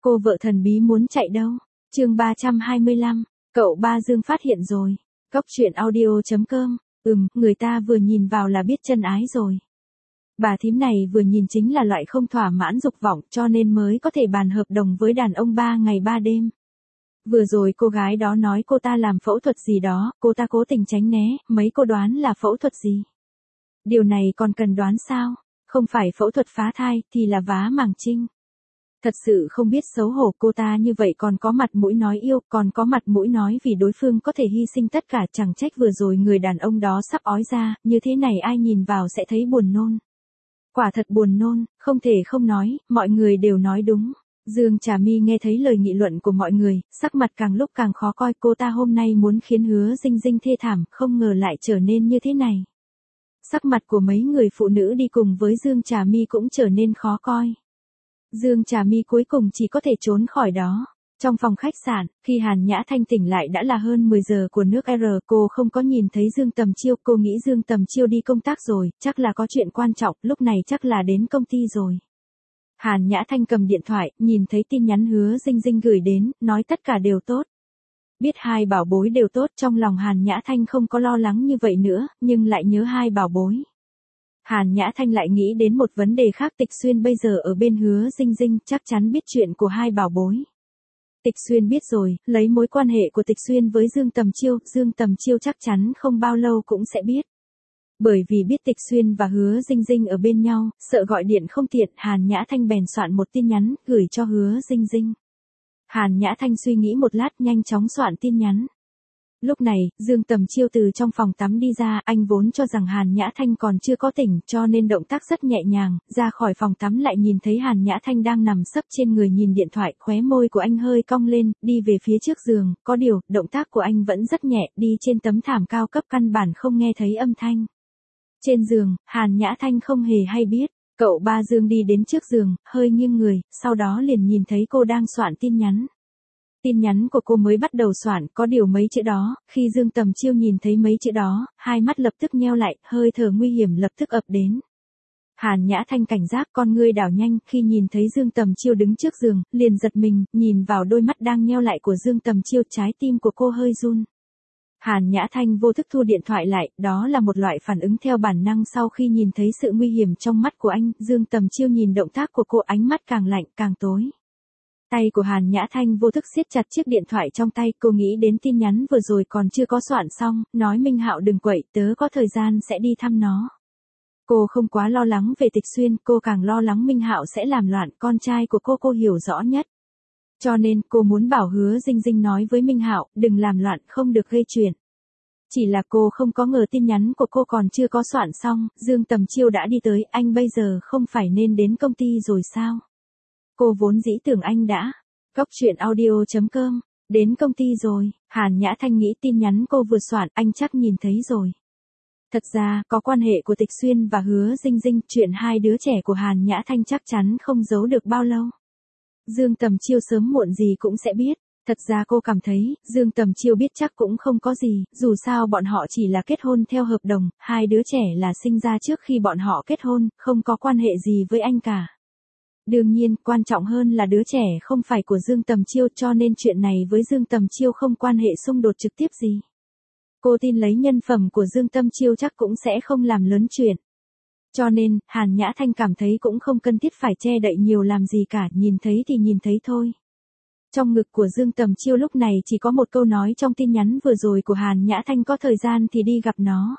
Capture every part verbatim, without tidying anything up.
Cô vợ thần bí muốn chạy đâu? Chương ba trăm hai mươi lăm, cậu ba Dương phát hiện rồi. Cóc truyện audio chấm com. Ừm, người ta vừa nhìn vào là biết chân ái rồi. Bà thím này vừa nhìn chính là loại không thỏa mãn dục vọng cho nên mới có thể bàn hợp đồng với đàn ông ba ngày ba đêm. Vừa rồi cô gái đó nói cô ta làm phẫu thuật gì đó, cô ta cố tình tránh né, mấy cô đoán là phẫu thuật gì? Điều này còn cần đoán sao? Không phải phẫu thuật phá thai thì là vá màng trinh. Thật sự không biết xấu hổ, cô ta như vậy còn có mặt mũi nói yêu, còn có mặt mũi nói vì đối phương có thể hy sinh tất cả, chẳng trách vừa rồi người đàn ông đó sắp ói ra, như thế này ai nhìn vào sẽ thấy buồn nôn. Quả thật buồn nôn, không thể không nói, mọi người đều nói đúng. Dương Trà My nghe thấy lời nghị luận của mọi người, sắc mặt càng lúc càng khó coi, cô ta hôm nay muốn khiến Hứa Dinh Dinh thê thảm, không ngờ lại trở nên như thế này. Sắc mặt của mấy người phụ nữ đi cùng với Dương Trà My cũng trở nên khó coi. Dương Trà My cuối cùng chỉ có thể trốn khỏi đó. Trong phòng khách sạn, khi Hàn Nhã Thanh tỉnh lại đã là hơn mười giờ của nước R, cô không có nhìn thấy Dương Tầm Chiêu, cô nghĩ Dương Tầm Chiêu đi công tác rồi, chắc là có chuyện quan trọng, lúc này chắc là đến công ty rồi. Hàn Nhã Thanh cầm điện thoại, nhìn thấy tin nhắn Hứa Dinh Dinh gửi đến, nói tất cả đều tốt. Biết hai bảo bối đều tốt, trong lòng Hàn Nhã Thanh không có lo lắng như vậy nữa, nhưng lại nhớ hai bảo bối. Hàn Nhã Thanh lại nghĩ đến một vấn đề khác, Tịch Xuyên bây giờ ở bên Hứa Dinh Dinh, chắc chắn biết chuyện của hai bảo bối. Tịch Xuyên biết rồi, lấy mối quan hệ của Tịch Xuyên với Dương Tầm Chiêu, Dương Tầm Chiêu chắc chắn không bao lâu cũng sẽ biết. Bởi vì biết Tịch Xuyên và Hứa Dinh Dinh ở bên nhau, sợ gọi điện không tiện, Hàn Nhã Thanh bèn soạn một tin nhắn, gửi cho Hứa Dinh Dinh. Hàn Nhã Thanh suy nghĩ một lát, nhanh chóng soạn tin nhắn. Lúc này, Dương Tầm Chiêu từ trong phòng tắm đi ra, anh vốn cho rằng Hàn Nhã Thanh còn chưa có tỉnh, cho nên động tác rất nhẹ nhàng, ra khỏi phòng tắm lại nhìn thấy Hàn Nhã Thanh đang nằm sấp trên người nhìn điện thoại, khóe môi của anh hơi cong lên, đi về phía trước giường, có điều, động tác của anh vẫn rất nhẹ, đi trên tấm thảm cao cấp căn bản không nghe thấy âm thanh. Trên giường, Hàn Nhã Thanh không hề hay biết, cậu ba Dương đi đến trước giường, hơi nghiêng người, sau đó liền nhìn thấy cô đang soạn tin nhắn. Tin nhắn của cô mới bắt đầu soạn, có điều mấy chữ đó, khi Dương Tầm Chiêu nhìn thấy mấy chữ đó, hai mắt lập tức nheo lại, hơi thở nguy hiểm lập tức ập đến. Hàn Nhã Thanh cảnh giác, con ngươi đảo nhanh, khi nhìn thấy Dương Tầm Chiêu đứng trước giường, liền giật mình, nhìn vào đôi mắt đang nheo lại của Dương Tầm Chiêu, trái tim của cô hơi run. Hàn Nhã Thanh vô thức thu điện thoại lại, đó là một loại phản ứng theo bản năng sau khi nhìn thấy sự nguy hiểm trong mắt của anh, Dương Tầm Chiêu nhìn động tác của cô, ánh mắt càng lạnh, càng tối. Tay của Hàn Nhã Thanh vô thức siết chặt chiếc điện thoại trong tay, cô nghĩ đến tin nhắn vừa rồi còn chưa có soạn xong, nói Minh Hạo đừng quậy, tớ có thời gian sẽ đi thăm nó. Cô không quá lo lắng về Tịch Xuyên, cô càng lo lắng Minh Hạo sẽ làm loạn, con trai của cô cô hiểu rõ nhất. Cho nên, cô muốn bảo Hứa Dinh Dinh nói với Minh Hạo, đừng làm loạn, không được gây chuyện. Chỉ là cô không có ngờ tin nhắn của cô còn chưa có soạn xong, Dương Tầm Chiêu đã đi tới, anh bây giờ không phải nên đến công ty rồi sao? Cô vốn dĩ tưởng anh đã. Cóc truyện audio chấm com. Đến công ty rồi, Hàn Nhã Thanh nghĩ tin nhắn cô vừa soạn, anh chắc nhìn thấy rồi. Thật ra, có quan hệ của Tịch Xuyên và Hứa Dinh Dinh, chuyện hai đứa trẻ của Hàn Nhã Thanh chắc chắn không giấu được bao lâu. Dương Tầm Chiêu sớm muộn gì cũng sẽ biết. Thật ra cô cảm thấy, Dương Tầm Chiêu biết chắc cũng không có gì, dù sao bọn họ chỉ là kết hôn theo hợp đồng, hai đứa trẻ là sinh ra trước khi bọn họ kết hôn, không có quan hệ gì với anh cả. Đương nhiên, quan trọng hơn là đứa trẻ không phải của Dương Tầm Chiêu, cho nên chuyện này với Dương Tầm Chiêu không quan hệ xung đột trực tiếp gì. Cô tin lấy nhân phẩm của Dương Tầm Chiêu chắc cũng sẽ không làm lớn chuyện. Cho nên, Hàn Nhã Thanh cảm thấy cũng không cần thiết phải che đậy nhiều làm gì cả, nhìn thấy thì nhìn thấy thôi. Trong ngực của Dương Tầm Chiêu lúc này chỉ có một câu nói trong tin nhắn vừa rồi của Hàn Nhã Thanh, có thời gian thì đi gặp nó.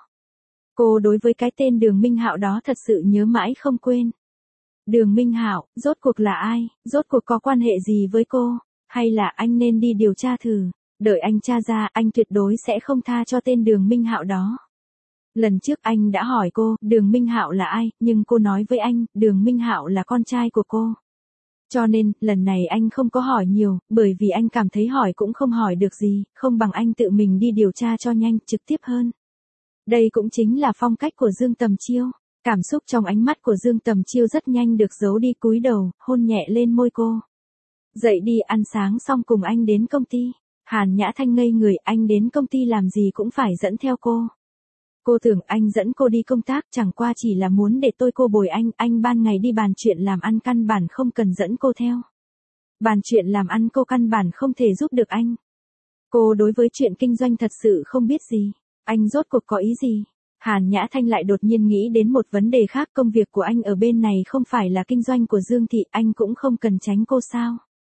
Cô đối với cái tên Đường Minh Hạo đó thật sự nhớ mãi không quên. Đường Minh Hạo, rốt cuộc là ai, rốt cuộc có quan hệ gì với cô, hay là anh nên đi điều tra thử, đợi anh tra ra, anh tuyệt đối sẽ không tha cho tên Đường Minh Hạo đó. Lần trước anh đã hỏi cô, Đường Minh Hạo là ai, nhưng cô nói với anh, Đường Minh Hạo là con trai của cô. Cho nên, lần này anh không có hỏi nhiều, bởi vì anh cảm thấy hỏi cũng không hỏi được gì, không bằng anh tự mình đi điều tra cho nhanh, trực tiếp hơn. Đây cũng chính là phong cách của Dương Tầm Chiêu. Cảm xúc trong ánh mắt của Dương Tầm Chiêu rất nhanh được giấu đi, cúi đầu, hôn nhẹ lên môi cô. Dậy đi, ăn sáng xong cùng anh đến công ty. Hàn Nhã Thanh ngây người, anh đến công ty làm gì cũng phải dẫn theo cô. Cô tưởng anh dẫn cô đi công tác, chẳng qua chỉ là muốn để tôi cô bồi anh, anh ban ngày đi bàn chuyện làm ăn căn bản không cần dẫn cô theo. Bàn chuyện làm ăn cô căn bản không thể giúp được anh. Cô đối với chuyện kinh doanh thật sự không biết gì. Anh rốt cuộc có ý gì? Hàn Nhã Thanh lại đột nhiên nghĩ đến một vấn đề khác, công việc của anh ở bên này không phải là kinh doanh của Dương Thị, anh cũng không cần tránh cô sao?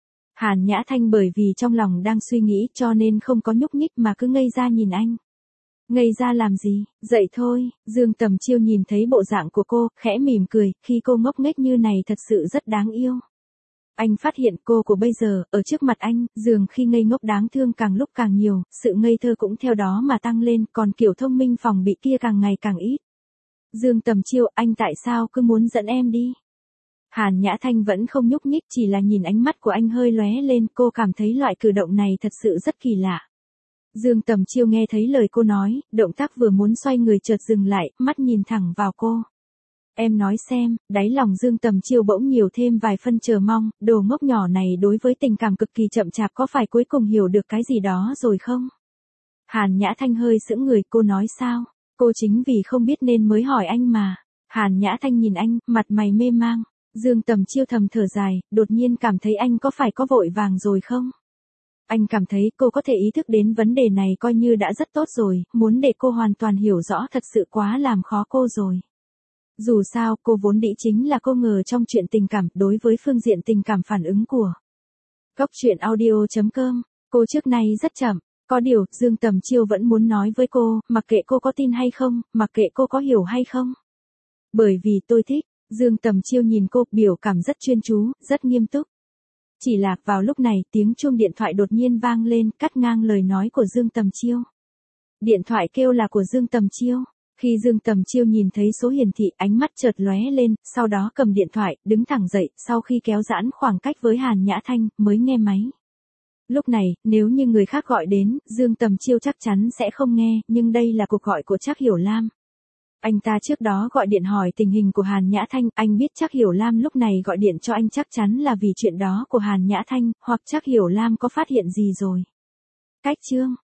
Hàn Nhã Thanh bởi vì trong lòng đang suy nghĩ cho nên không có nhúc nhích mà cứ ngây ra nhìn anh. Ngây ra làm gì, dậy thôi, Dương Tầm Chiêu nhìn thấy bộ dạng của cô, khẽ mỉm cười, khi cô ngốc nghếch như này thật sự rất đáng yêu. Anh phát hiện cô của bây giờ, ở trước mặt anh, dường khi ngây ngốc đáng thương càng lúc càng nhiều, sự ngây thơ cũng theo đó mà tăng lên, còn kiểu thông minh phòng bị kia càng ngày càng ít. Dương Tầm Chiêu, anh tại sao cứ muốn dẫn em đi? Hàn Nhã Thanh vẫn không nhúc nhích, chỉ là nhìn ánh mắt của anh hơi lóe lên, cô cảm thấy loại cử động này thật sự rất kỳ lạ. Dương Tầm Chiêu nghe thấy lời cô nói, động tác vừa muốn xoay người chợt dừng lại, mắt nhìn thẳng vào cô. Em nói xem, đáy lòng Dương Tầm Chiêu bỗng nhiều thêm vài phân chờ mong, đồ ngốc nhỏ này đối với tình cảm cực kỳ chậm chạp có phải cuối cùng hiểu được cái gì đó rồi không? Hàn Nhã Thanh hơi sững người, cô nói sao? Cô chính vì không biết nên mới hỏi anh mà. Hàn Nhã Thanh nhìn anh, mặt mày mê mang. Dương Tầm Chiêu thầm thở dài, đột nhiên cảm thấy anh có phải có vội vàng rồi không? Anh cảm thấy cô có thể ý thức đến vấn đề này coi như đã rất tốt rồi, muốn để cô hoàn toàn hiểu rõ thật sự quá làm khó cô rồi. Dù sao, cô vốn dĩ chính là cô ngờ trong chuyện tình cảm, đối với phương diện tình cảm phản ứng của Cốc truyện audio chấm com, cô trước nay rất chậm. Có điều, Dương Tầm Chiêu vẫn muốn nói với cô, mặc kệ cô có tin hay không, mặc kệ cô có hiểu hay không. Bởi vì tôi thích, Dương Tầm Chiêu nhìn cô, biểu cảm rất chuyên chú, rất nghiêm túc. Chỉ là, vào lúc này, tiếng chuông điện thoại đột nhiên vang lên, cắt ngang lời nói của Dương Tầm Chiêu. Điện thoại kêu là của Dương Tầm Chiêu. Khi Dương Tầm Chiêu nhìn thấy số hiển thị, ánh mắt chợt lóe lên, sau đó cầm điện thoại, đứng thẳng dậy, sau khi kéo giãn khoảng cách với Hàn Nhã Thanh, mới nghe máy. Lúc này, nếu như người khác gọi đến, Dương Tầm Chiêu chắc chắn sẽ không nghe, nhưng đây là cuộc gọi của Trác Hiểu Lam. Anh ta trước đó gọi điện hỏi tình hình của Hàn Nhã Thanh, anh biết Trác Hiểu Lam lúc này gọi điện cho anh chắc chắn là vì chuyện đó của Hàn Nhã Thanh, hoặc Trác Hiểu Lam có phát hiện gì rồi. Cách chương